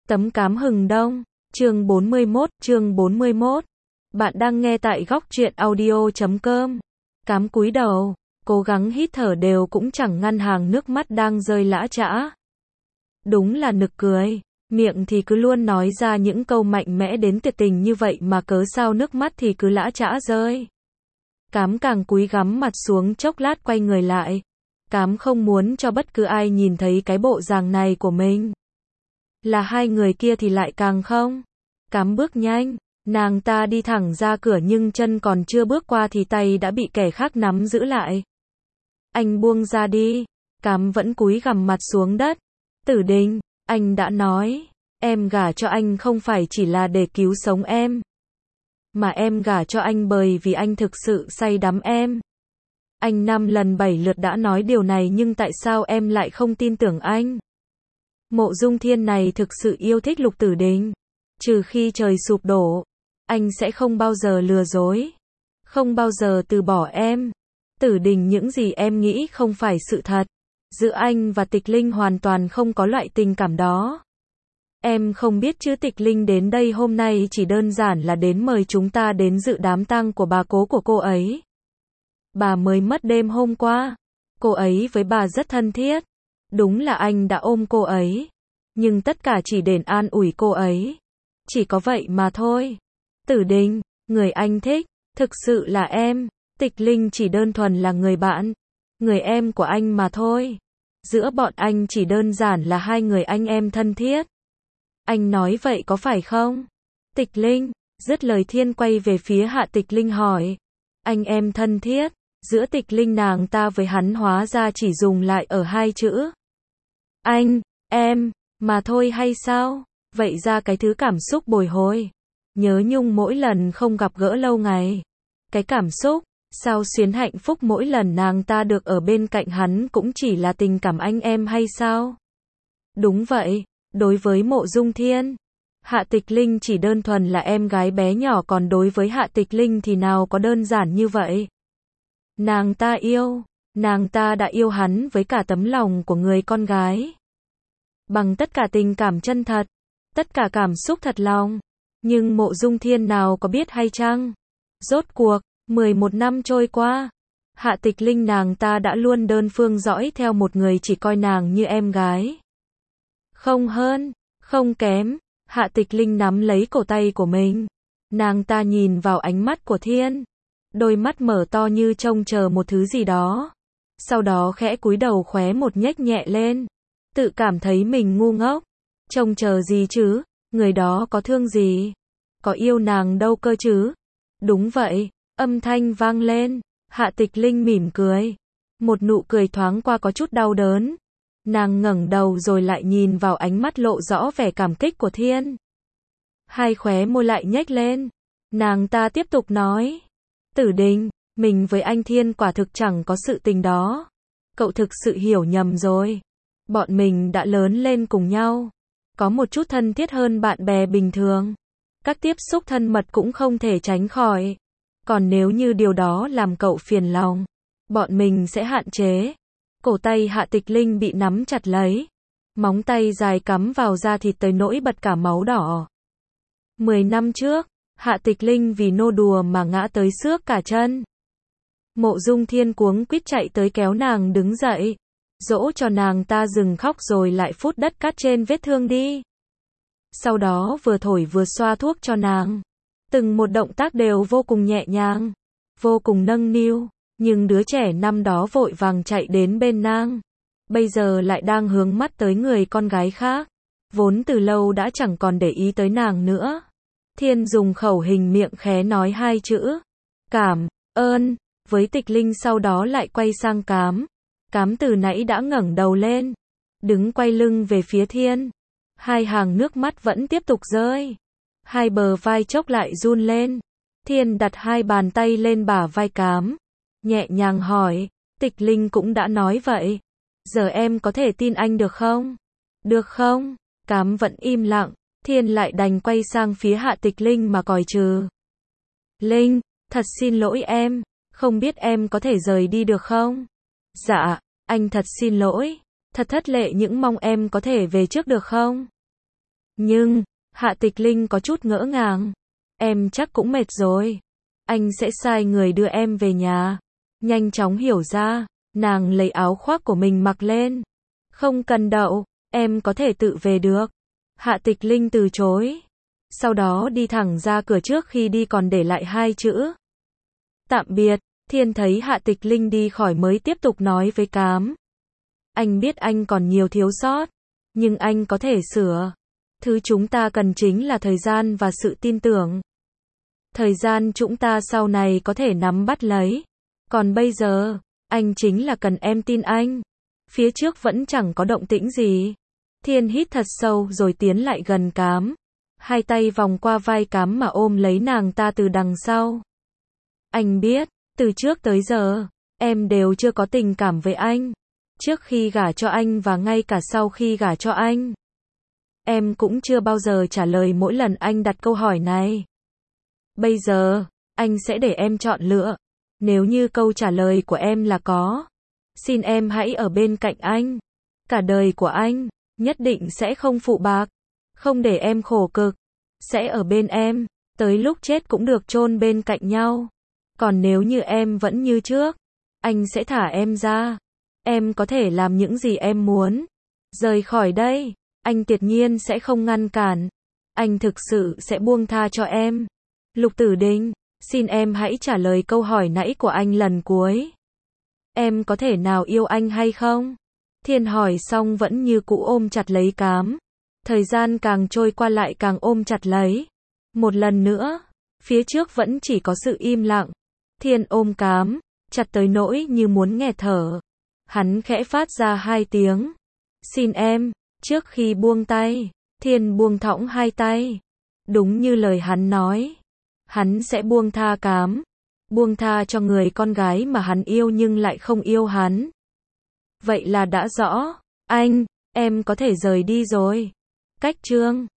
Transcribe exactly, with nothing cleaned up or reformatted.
Tấm cám hừng đông, chương bốn mươi mốt, chương bốn mươi mốt. Bạn đang nghe tại góc truyện audio chấm com. Cám cúi đầu, cố gắng hít thở đều cũng chẳng ngăn hàng nước mắt đang rơi lã chã. Đúng là nực cười, miệng thì cứ luôn nói ra những câu mạnh mẽ đến tuyệt tình như vậy mà cớ sao nước mắt thì cứ lã chã rơi. Cám càng cúi gắm mặt xuống chốc lát quay người lại. Cám không muốn cho bất cứ ai nhìn thấy cái bộ dạng này của mình. Là hai người kia thì lại càng không. Cám bước nhanh, nàng ta đi thẳng ra cửa nhưng chân còn chưa bước qua thì tay đã bị kẻ khác nắm giữ lại. Anh buông ra đi. Cám vẫn cúi gằm mặt xuống đất. Tử Đình, anh đã nói, em gả cho anh không phải chỉ là để cứu sống em. Mà em gả cho anh bởi vì anh thực sự say đắm em. Anh năm lần bảy lượt đã nói điều này nhưng tại sao em lại không tin tưởng anh? Mộ Dung Thiên này thực sự yêu thích Lục Tử Đình. Trừ khi trời sụp đổ, anh sẽ không bao giờ lừa dối. Không bao giờ từ bỏ em. Tử Đình, những gì em nghĩ không phải sự thật. Giữa anh và Tịch Linh hoàn toàn không có loại tình cảm đó. Em không biết chứ, Tịch Linh đến đây hôm nay chỉ đơn giản là đến mời chúng ta đến dự đám tang của bà cố của cô ấy. Bà mới mất đêm hôm qua. Cô ấy với bà rất thân thiết. Đúng là anh đã ôm cô ấy. Nhưng tất cả chỉ để an ủi cô ấy. Chỉ có vậy mà thôi. Tử Đình, người anh thích, thực sự là em. Tịch Linh chỉ đơn thuần là người bạn. Người em của anh mà thôi. Giữa bọn anh chỉ đơn giản là hai người anh em thân thiết. Anh nói vậy có phải không? Tịch Linh, dứt lời Thiên quay về phía Hạ Tịch Linh hỏi. Anh em thân thiết. Giữa Tịch Linh nàng ta với hắn hóa ra chỉ dùng lại ở hai chữ. Anh, em, mà thôi hay sao? Vậy ra cái thứ cảm xúc bồi hồi. Nhớ nhung mỗi lần không gặp gỡ lâu ngày. Cái cảm xúc, sao xuyến hạnh phúc mỗi lần nàng ta được ở bên cạnh hắn cũng chỉ là tình cảm anh em hay sao? Đúng vậy, đối với Mộ Dung Thiên, Hạ Tịch Linh chỉ đơn thuần là em gái bé nhỏ, còn đối với Hạ Tịch Linh thì nào có đơn giản như vậy. Nàng ta yêu, nàng ta đã yêu hắn với cả tấm lòng của người con gái. Bằng tất cả tình cảm chân thật, tất cả cảm xúc thật lòng. Nhưng Mộ Dung Thiên nào có biết hay chăng? Rốt cuộc, mười một năm trôi qua, Hạ Tịch Linh nàng ta đã luôn đơn phương dõi theo một người chỉ coi nàng như em gái. Không hơn, không kém, Hạ Tịch Linh nắm lấy cổ tay của mình. Nàng ta nhìn vào ánh mắt của Thiên. Đôi mắt mở to như trông chờ một thứ gì đó. Sau đó khẽ cúi đầu, khóe một nhếch nhẹ lên. Tự cảm thấy mình ngu ngốc. Trông chờ gì chứ? Người đó có thương gì? Có yêu nàng đâu cơ chứ? Đúng vậy, âm thanh vang lên. Hạ Tịch Linh mỉm cười. Một nụ cười thoáng qua có chút đau đớn. Nàng ngẩng đầu rồi lại nhìn vào ánh mắt lộ rõ vẻ cảm kích của Thiên. Hai khóe môi lại nhếch lên. Nàng ta tiếp tục nói. Tử Đình, mình với anh Thiên quả thực chẳng có sự tình đó. Cậu thực sự hiểu nhầm rồi. Bọn mình đã lớn lên cùng nhau. Có một chút thân thiết hơn bạn bè bình thường. Các tiếp xúc thân mật cũng không thể tránh khỏi. Còn nếu như điều đó làm cậu phiền lòng, bọn mình sẽ hạn chế. Cổ tay Hạ Tịch Linh bị nắm chặt lấy. Móng tay dài cắm vào da thịt tới nỗi bật cả máu đỏ. Mười năm trước, Hạ Tịch Linh vì nô đùa mà ngã tới xước cả chân. Mộ Dung Thiên cuống quýt chạy tới kéo nàng đứng dậy. Dỗ cho nàng ta dừng khóc rồi lại phút đất cát trên vết thương đi. Sau đó vừa thổi vừa xoa thuốc cho nàng. Từng một động tác đều vô cùng nhẹ nhàng, vô cùng nâng niu. Nhưng đứa trẻ năm đó vội vàng chạy đến bên nàng. Bây giờ lại đang hướng mắt tới người con gái khác. Vốn từ lâu đã chẳng còn để ý tới nàng nữa. Thiên dùng khẩu hình miệng khé nói hai chữ. Cảm ơn. Với Tịch Linh sau đó lại quay sang Cám. Cám từ nãy đã ngẩng đầu lên. Đứng quay lưng về phía Thiên. Hai hàng nước mắt vẫn tiếp tục rơi. Hai bờ vai chốc lại run lên. Thiên đặt hai bàn tay lên bả vai Cám. Nhẹ nhàng hỏi. Tịch Linh cũng đã nói vậy. Giờ em có thể tin anh được không? Được không? Cám vẫn im lặng. Thiên lại đành quay sang phía Hạ Tịch Linh mà còi trừ. Linh, thật xin lỗi em. Không biết em có thể rời đi được không? Dạ, anh thật xin lỗi. Thật thất lệ, những mong em có thể về trước được không? Nhưng, Hạ Tịch Linh có chút ngỡ ngàng. Em chắc cũng mệt rồi. Anh sẽ sai người đưa em về nhà. Nhanh chóng hiểu ra, nàng lấy áo khoác của mình mặc lên. Không cần đậu, em có thể tự về được. Hạ Tịch Linh từ chối. Sau đó đi thẳng ra cửa trước khi đi còn để lại hai chữ. Tạm biệt. Thiên thấy Hạ Tịch Linh đi khỏi mới tiếp tục nói với Cám. Anh biết anh còn nhiều thiếu sót, nhưng anh có thể sửa. Thứ chúng ta cần chính là thời gian và sự tin tưởng. Thời gian chúng ta sau này có thể nắm bắt lấy. Còn bây giờ, anh chính là cần em tin anh. Phía trước vẫn chẳng có động tĩnh gì. Thiên hít thật sâu rồi tiến lại gần Cám. Hai tay vòng qua vai Cám mà ôm lấy nàng ta từ đằng sau. Anh biết, từ trước tới giờ, em đều chưa có tình cảm với anh. Trước khi gả cho anh và ngay cả sau khi gả cho anh. Em cũng chưa bao giờ trả lời mỗi lần anh đặt câu hỏi này. Bây giờ, anh sẽ để em chọn lựa. Nếu như câu trả lời của em là có, xin em hãy ở bên cạnh anh. Cả đời của anh, nhất định sẽ không phụ bạc. Không để em khổ cực. Sẽ ở bên em, tới lúc chết cũng được chôn bên cạnh nhau. Còn nếu như em vẫn như trước, anh sẽ thả em ra. Em có thể làm những gì em muốn. Rời khỏi đây, anh tuyệt nhiên sẽ không ngăn cản. Anh thực sự sẽ buông tha cho em. Lục Tử Đình, xin em hãy trả lời câu hỏi nãy của anh lần cuối. Em có thể nào yêu anh hay không? Thiên hỏi xong vẫn như cũ ôm chặt lấy Cám. Thời gian càng trôi qua lại càng ôm chặt lấy. Một lần nữa, phía trước vẫn chỉ có sự im lặng. Thiên ôm Cám, chặt tới nỗi như muốn nghẹt thở. Hắn khẽ phát ra hai tiếng. Xin em, trước khi buông tay, Thiên buông thõng hai tay. Đúng như lời hắn nói. Hắn sẽ buông tha Cám. Buông tha cho người con gái mà hắn yêu nhưng lại không yêu hắn. Vậy là đã rõ. Anh, em có thể rời đi rồi. Cách chương